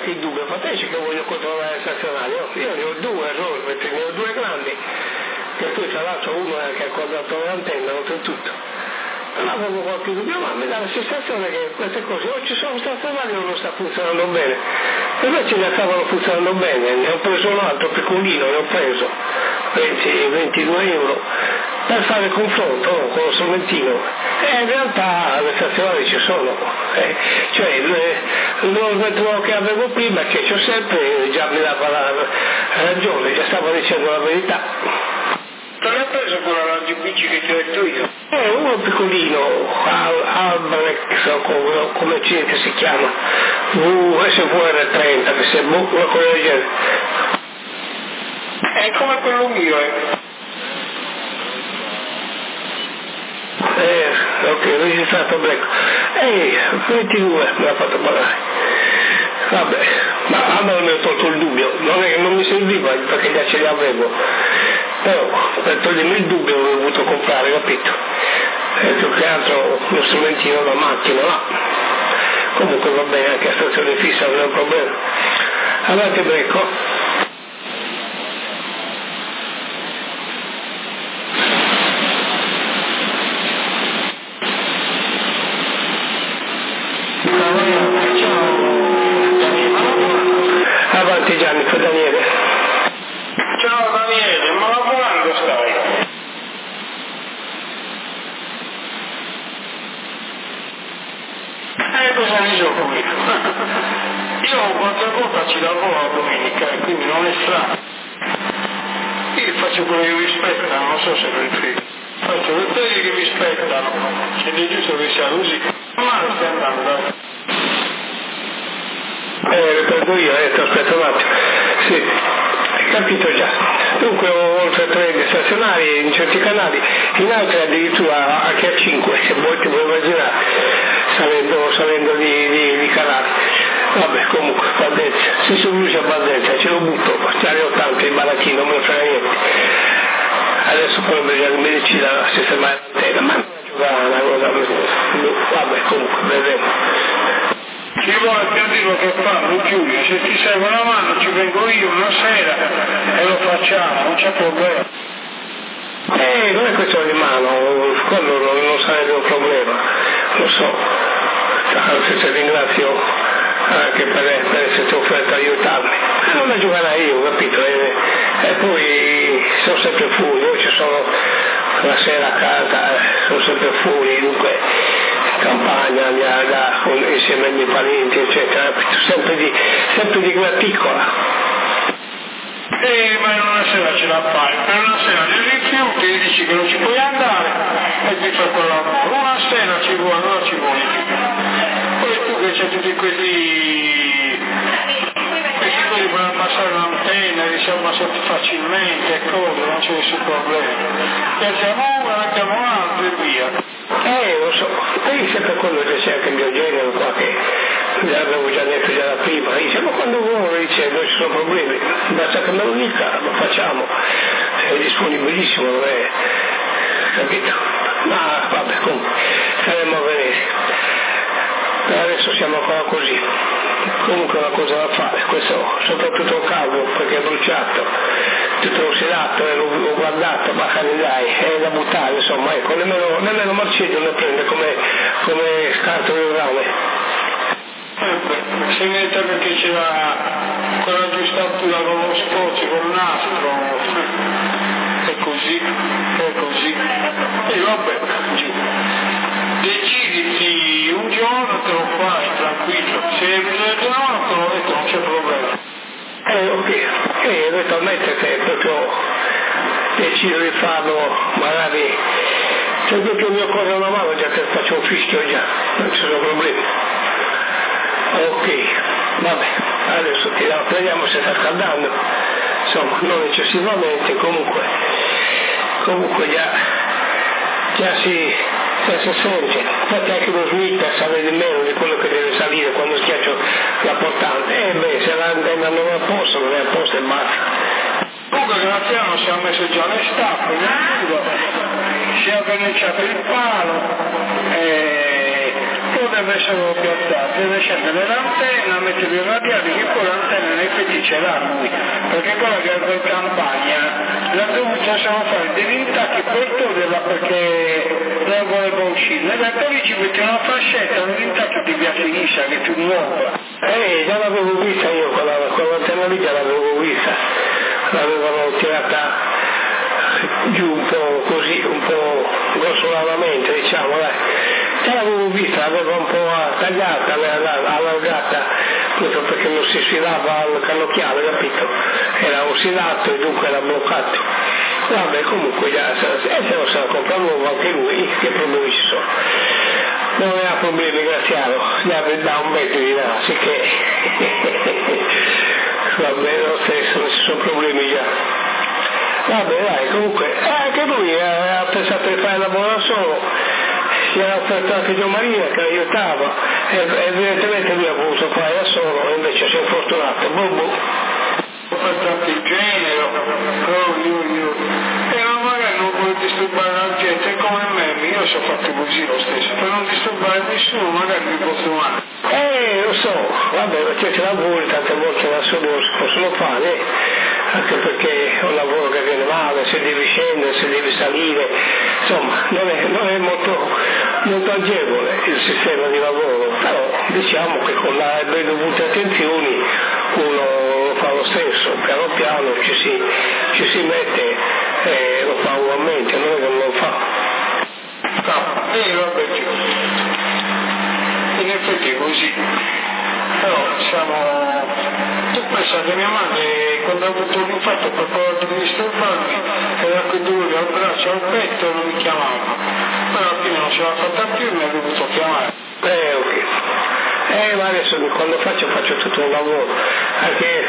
anche il dubbio, fateci che voglio controllare il stazionario, io ne ho due solo, perché ne ho due grandi, che poi tra l'altro uno è anche quadrato l'antenna, oltretutto. Ma avevo qualche dubbio, ma mi dà la sensazione che queste cose o ci sono stazionari o non sta funzionando bene. E invece ne stavano funzionando bene, ne ho preso un altro piccolino, ne ho preso 22 euro per fare il confronto con lo strumentino. E in realtà le stazionari ci sono, cioè l'ormetro che avevo prima, che c'ho sempre, già mi dava la ragione, già stavo dicendo la verità. Non hai preso quella radio bici che ti ho detto io? Uno piccolino, Albrecht, come si chiama, SVR30, che sembra una cosa del genere. È come quello mio, Ok, registrato Black. 22 mi ha fatto parlare. Vabbè, ma a me mi ha tolto il dubbio, non è che non mi serviva perché già ce li avevo. Però per togliermi il dubbio ho dovuto comprare, capito? Più che altro uno strumentino da macchina là. Comunque va bene, anche a stazione fissa non è un problema. Avanti Brecco. Avanti Gianni, per Daniele. Ciao Daniele, ma lavorando stai? Cosa ne so qui? Io qualche volta ci lavoro la domenica e quindi non è strano. Io faccio quello che mi aspettano, non so se lo frega. Faccio le cose che mi aspettano, ed è giusto che sia così. Ma stai andando, Riprendo io, ti aspetta un attimo. Sì, hai capito già. Dunque ho oltre 3 stazionari in certi canali, in altri addirittura anche a 5, se vuoi ti puoi immaginare, salendo di canale. Vabbè, comunque, Valdenza, se sono venuti a Valdenza, ce lo butto, ne ho tanto in baracchino, non me ne frega niente. Adesso potrebbe già in medicina sistemare l'antena, ma non è una cosa, vabbè, comunque, vedremo. Ci vuole più di quello che fanno Giulio, se ti serve una mano ci vengo io una sera e lo facciamo, non c'è problema. Non è questione di mano, quello non sarebbe un problema, lo so, anzi ti ringrazio anche per esserti offerto aiutarmi, non la giocherai io, capito? E poi sono sempre fuori, io ci sono la sera a casa, sono sempre fuori, dunque campagna, insieme ai miei parenti, eccetera, sempre di graticola. Ma in una sera ce la fai, per una sera ti rifiuti e dici che non ci puoi andare e ti fa quel lavoro, una sera ci vuole, allora ci vuole. Poi tu che c'è tutti questi quelli per abbassare l'antenna, diciamo facilmente e cose, non c'è nessun problema. Piacciamo una, mettiamo un'altra e via. Lo so, poi sempre quello che c'è anche il mio genere qua che l'avevo già detto già da prima, dice ma quando vuoi, dice non ci sono problemi, basta che me lo dica, lo facciamo, è disponibilissimo, non è, capito? Ma vabbè, comunque, saremo a vedere. Per adesso siamo ancora così, comunque una cosa da fare, questo soprattutto il caldo perché è bruciato, tutto ossidato, l'ho guardato, ma dai, è da buttare, insomma, ecco, nemmeno Marcello ne prende come scatole di rame. Si mette perché c'era quella giustatura con lo scotch, con un nastro, è così, e vabbè, deciditi un giorno te lo fai tranquillo, se hai bisogno di no te lo detto, non c'è problema. Ok, eventualmente se proprio decido di farlo, magari se proprio mi occorre una mano già che faccio un fischio già, non ci sono problemi. Ok, vabbè, adesso vediamo se sta scaldando, insomma non eccessivamente, comunque già si sente, infatti anche lo slitter sale di meno di quello che deve salire quando schiaccio la portante, se l'antenna non è a posto, non è a posto e basta. Comunque Graziano si è messo già le stappe, si è verniciato il palo, deve essere piazzato, deve scendere l'antenna, mettere i radiali che poi l'antenna nei fedi ce l'ha lui, perché quella che è in campagna l'ha dovuta solo fare degli intacchi per toglierla perché non voleva uscire, e poi ci mette una fascetta nell'intacco di via Finiscia che è più nuova. Già l'avevo vista io, quell'antenna lì già l'avevo vista, l'avevano tirata giù un po' così, un po' grossolanamente, diciamo, dai. Già l'avevo vista, l'aveva un po' tagliata, allargata, proprio perché non si sfilava al cannocchiale, capito? Era ossidato e dunque era bloccato. Vabbè, comunque già, se lo sa comprare nuovo anche lui, che problemi ci sono? Non ha problemi, graziano, gli ha da un metro di là, sicché vabbè, lo stesso, non ci sono problemi già. Vabbè, dai, comunque, anche lui ha pensato di fare il lavoro da solo, si era offerto anche Gio Maria che aiutava, e evidentemente lui ha voluto fare da solo, e invece si è fortunato, Per tanto il genere, e magari non vuole disturbare la gente, come me, io sono fatto così lo stesso, per non disturbare nessuno, magari mi posso male. Lo so, vabbè, perché c'è lavoro, tante volte da solo si possono fare, anche perché è un lavoro che viene male, se devi scendere, se devi salire, insomma, non è molto agevole il sistema di lavoro, però diciamo che con le dovute attenzioni uno lo fa lo stesso, piano piano ci si mette e lo fa ugualmente, non è che non lo fa. Vabbè, in effetti è così, però tu pensa che mia madre quando ha avuto l'infarto per paura di disturbarmi era quei dolori al braccio, al petto e non mi chiamava, però alla fine non ce l'ha fatta più e mi ha dovuto chiamare. Ok. Ma adesso quando faccio tutto un lavoro, anche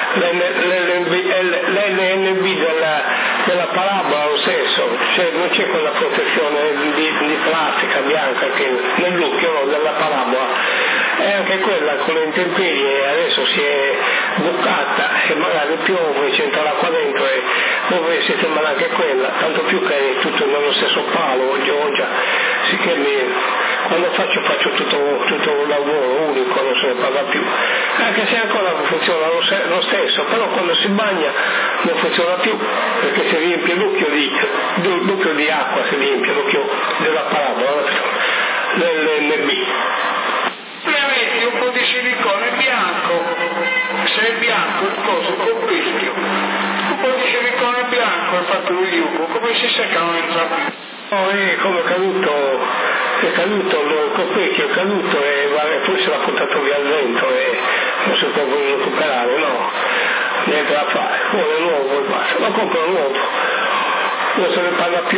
l'NB della parabola lo stesso, cioè non c'è quella protezione di plastica bianca che nell'occhio della parabola, e anche quella con le intemperie adesso si è bucata e magari piove, c'entra l'acqua dentro e dove sistemare anche quella, tanto più che è tutto nello stesso palo, Giorgia, sicché quando faccio tutto un lavoro unico, non se ne parla più, anche se ancora funziona lo stesso, però quando si bagna non funziona più, perché si riempie l'occhio di acqua, si riempie l'occhio della parabola, dell'NB. Metti un po' di silicone bianco, se è bianco il coso col rischio, un po' di silicone bianco e fatto un liuco, come si secca non entra più. Come è caduto il coppecchio, è caduto e forse l'ha portato via al vento e non si può recuperare, no, niente da fare, vuole nuovo e basta, ma compra nuovo, non se ne parla più.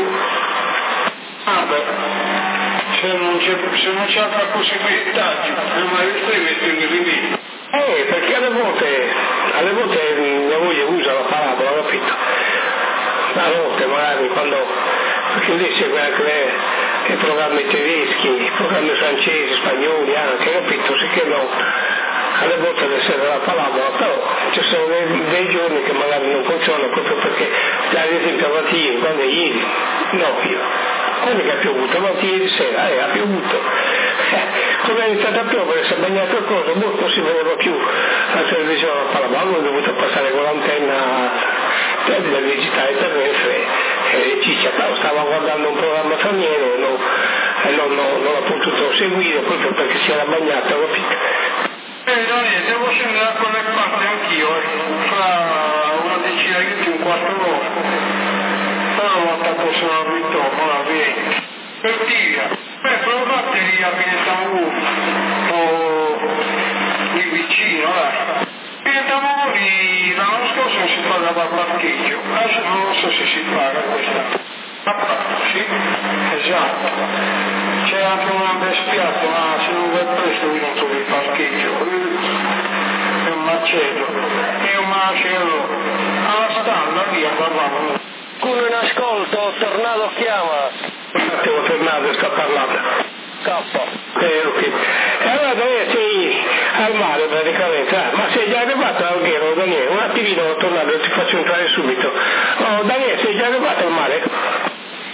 Se non c'è altra possibilità, ma io stai mettendo i rimedi. Perché alle volte mia moglie usa la parabola, capito? A volte magari perché lì segue anche i programmi tedeschi, i programmi francesi, spagnoli anche, capito? Sì che no, alle volte le serve la parabola, però ci sono dei giorni che magari non funzionano proprio perché, ad esempio quando ieri, quando che ha piovuto? Ieri sera, ha piovuto. Come è iniziato a piovere, si è bagnato il coso, non si vedeva più la televisione, la parabola, ho dovuto passare con l'antenna del digitale terrestre Ciccia, però stava guardando un programma straniero e non l'ha potuto seguire proprio perché si era bagnato, capito? Devo scendere con le parti anch'io, fra una decina di un quarto d'ora, però una volta posso al ritorno, la vieni. Per dire, però la batteria che stavo lì vicino, Pietavamo lì, l'anno scorso si pagava il parcheggio, adesso non so se si paga questa. Sì, esatto. C'è anche una bestiata, ma se non vai presto io non trovo il parcheggio. È un macello. È un macello. Alla stalla via andavamo. Quello in ascolto, Tornado chiama. Attimo, Tornado sta parlando. Ok. E allora Daniele sei al mare praticamente, ma sei già arrivato al Alghero, Daniele? Un attimino, Tornado, ti faccio entrare subito. Daniele, sei già arrivato al mare?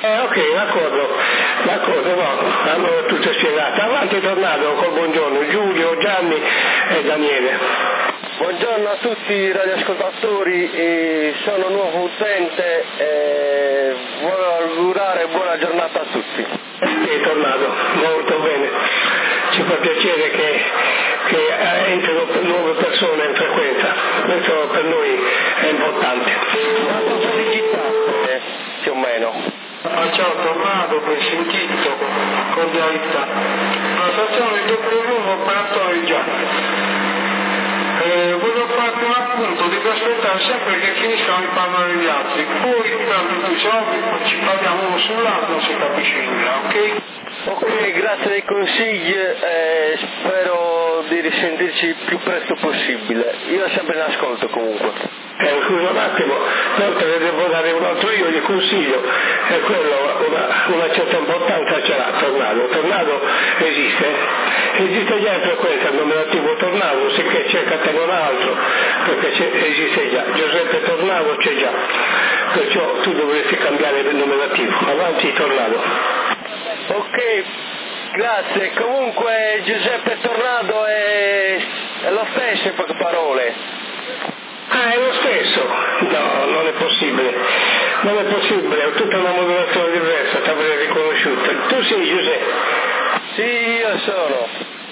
Ok, d'accordo, no, allora tutto è spiegato. Avanti Tornado, col buongiorno, Giulio, Gianni e Daniele. Buongiorno a tutti i radioascoltatori, sono nuovo utente e voglio augurare buona giornata a tutti. Tornado, molto bene, ci fa piacere che entrino nuove persone in frequenza, questo per noi è importante. Quanto sono registrate, più o meno? Ciao Tornado, ben sentito, cordialità. La stazione di W operatore Gianni. Voglio farti un appunto, devi aspettare sempre che finiscano di parlare gli altri, poi tanto tu ci parliamo uno sull'altro, non si capisce nulla, ok? Ok, grazie dei consigli, spero di risentirci più presto possibile. Io sempre in ascolto comunque. Scusa un attimo, no, te ne devo dare un altro io di consiglio, e quello una certa importanza ce l'ha Tornado esiste già in frequenza il nominativo Tornado, sicché cercatene un altro, perché esiste già, Giuseppe Tornado c'è già, perciò tu dovresti cambiare il nominativo, avanti Tornado. Ok, grazie, comunque Giuseppe Tornado è lo stesso in poche parole. Ah, è lo stesso? No, non è possibile, è tutta una modulazione diversa, ti avrei riconosciuto. Tu sei Giuseppe? Sì, io sono.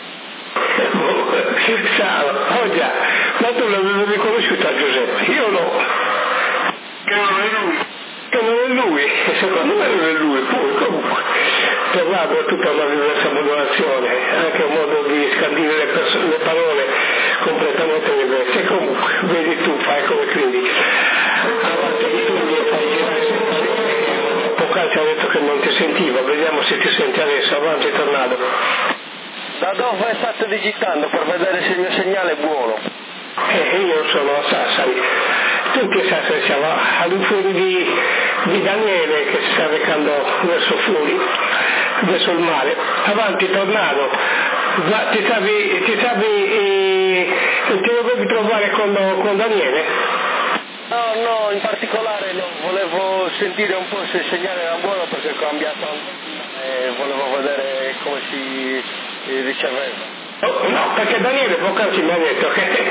Oh già, ma tu l'avevi riconosciuto a Giuseppe, io no. Che non è lui. Che non è lui, secondo me non è lui, poi comunque. Tornado è tutta una diversa modulazione, anche un modo di scandire le parole completamente diverse. Comunque, vedi tu, fai come credi. Avanti tu mi fai girare. Poc'anzi ha detto che non ti sentiva, vediamo se ti senti adesso, avanti Tornado. Da dove state digitando per vedere se il mio segnale è buono? Io sono a Sassari. Tutti a Sassari siamo all'infuori di Daniele che si sta recando verso fuori, verso il mare. Avanti Tornado, ma ti dovevi trovare con Daniele? No, in particolare no, volevo sentire un po' se il segnale era buono perché ho cambiato e volevo vedere come si riceveva. No, perché Daniele poc'anzi mi ha detto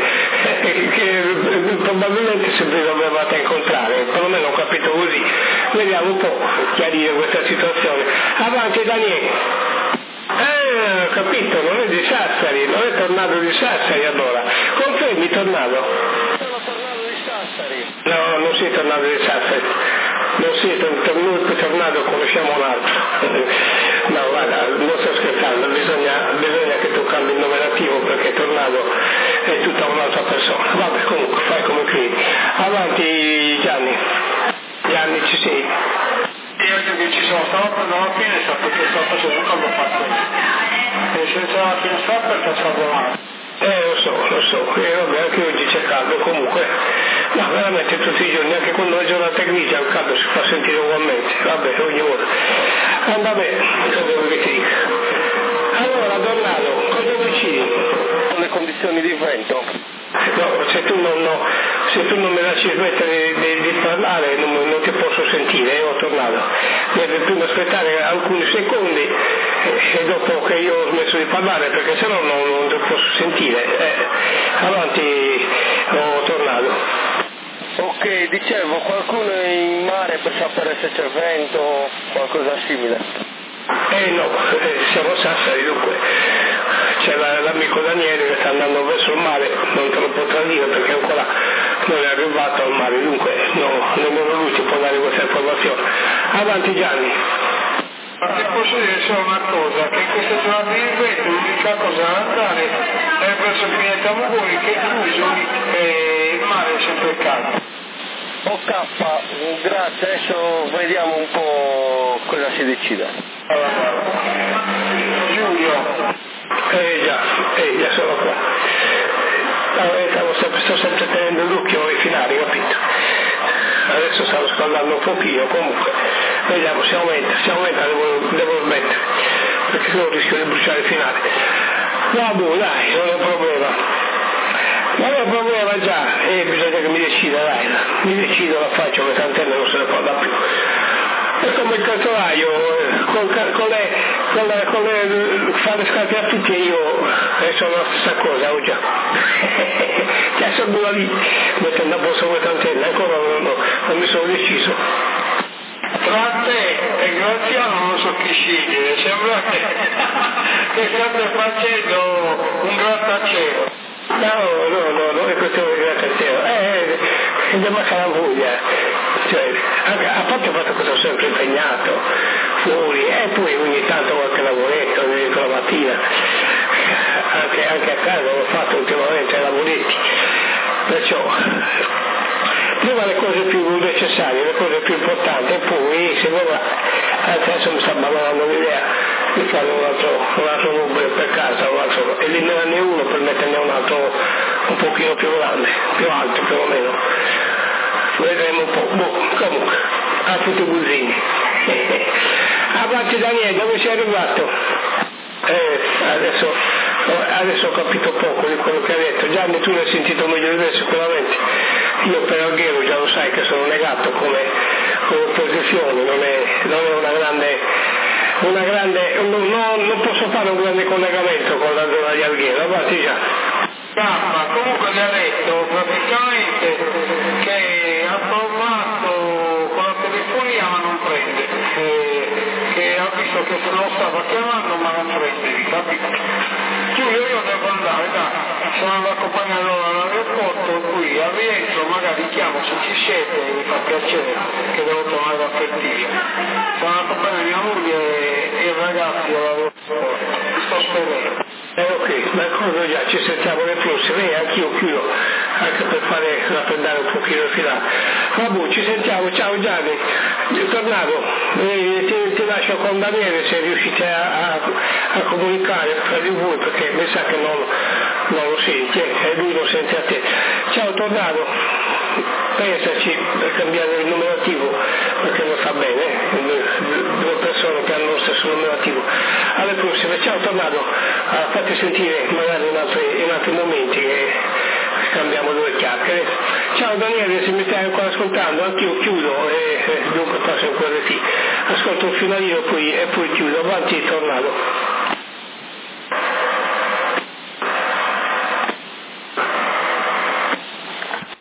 che probabilmente se vi dovevate incontrare, perlomeno ho capito così. Vediamo un po' chiarire questa situazione. Avanti Daniele. Ho capito, non è di Sassari, non è Tornado di Sassari allora. Confermi Tornado? Sono Tornado di Sassari. No, non sei Tornado di Sassari. Non siete un Tornado, conosciamo un altro. No, guarda, non sto scherzando, bisogna che tu cambi il nominativo perché Tornado è tutta un'altra persona. Vabbè, comunque, fai come credi. Avanti Gianni. Gianni, ci sei? Io che ci sono stato per la finestra perché sto facendo quando ho fatto e senza la finestra perché stavo male. Lo so, e vabbè, anche oggi c'è caldo comunque, no, veramente tutti i giorni, anche quando la giornata è grigia il caldo si fa sentire ugualmente, vabbè, ogni volta. Vabbè, cosa devo che ti dica? Allora, Tornado, cosa decidi? Le condizioni di vento? No, se tu non mi lasci smettere di parlare non ti posso sentire, ho Tornado. Devi prima aspettare alcuni secondi e dopo che io ho smesso di parlare perché sennò non ti posso sentire. Avanti, ho Tornado. Ok, dicevo, qualcuno in mare per sapere se c'è vento o qualcosa simile? No, siamo a Sassari dunque. C'è l'amico Daniele che sta andando verso il mare, non te lo potrà dire perché ancora non è arrivato al mare, dunque no, nemmeno lui ci può dare questa informazione. Avanti Gianni. Ma ti posso dire solo una cosa, che in queste giornate di vento l'unica cosa da andare è verso Pineta Muguri che è chiuso e il mare è sempre caldo. Ok, grazie, adesso vediamo un po' cosa si decide. Giulio. Già sono qua. Sto sempre tenendo l'occhio ai finali, capito? Adesso stavo scaldando un pochino, comunque. Vediamo, si aumenta, devo smettere, perché non rischio di bruciare i finali. Vabbè, dai, non è un problema. Non è un problema già, bisogna che mi decida, dai. Mi decido, la faccio, questa antenna non se ne può da più. è come il calzolaio, fa le scarpe a tutti e io sono la stessa cosa oggi. Cioè sono due lì, mettendo a posto quelle tantenne, ancora non mi sono deciso. Tra te e Graziano non so chi scegliere, sembra che state facendo un grattacielo. No, è questione di grattacielo, andiamo a Calavuglia, cioè, a parte il fatto che sono sempre impegnato fuori e poi ogni tanto qualche lavoretto la mattina, anche a casa ho fatto ultimamente lavoretti, perciò prima le cose più necessarie, le cose più importanti e poi se vorrà, adesso mi sta ballando l'idea di fare un altro numero per casa, eliminarne uno per metterne un altro un pochino più grande, più alto perlomeno, vedremo un po', comunque, a tutti i buzzini. Avanti Daniele, dove sei arrivato? Adesso ho capito poco di quello che hai detto. Gianni, tu l'hai sentito meglio di me sicuramente. Io per Alghero già lo sai che sono negato come posizione, non è una grande, non posso fare un grande collegamento con la zona di Alghero, avanti già. Ma comunque mi ha detto praticamente che ha provato con la telefonia ma non prende, che ha visto che se lo stava chiamando ma non prende, capito? Giulio, io devo andare, dai, sono andato a accompagnarlo all'aeroporto, qui al rientro magari chiamo se ci siete, mi fa piacere, che devo tornare da Fertilia. Sono andato a accompagnare mia moglie e i ragazzi all'aeroporto, sto sperando. Ok, d'accordo già, ci sentiamo le prossime, anch'io chiudo, anche per fare raffreddare un pochino il filato. Vabbè, ci sentiamo, ciao Gianni, tornato, ti lascio con Daniele se riuscite a comunicare fra di voi, perché mi sa che non lo senti, e lui lo sente a te. Ciao tornato, pensaci per cambiare il numerativo, perché non fa bene, due persone che hanno lo stesso numerativo. Alle prossime, ciao tornato, fate sentire magari in altri momenti che scambiamo due chiacchiere. Ciao Daniele, se mi stai ancora ascoltando, anch'io chiudo e dunque passo in QRT. Ascolto un finalino e poi chiudo, avanti tornato.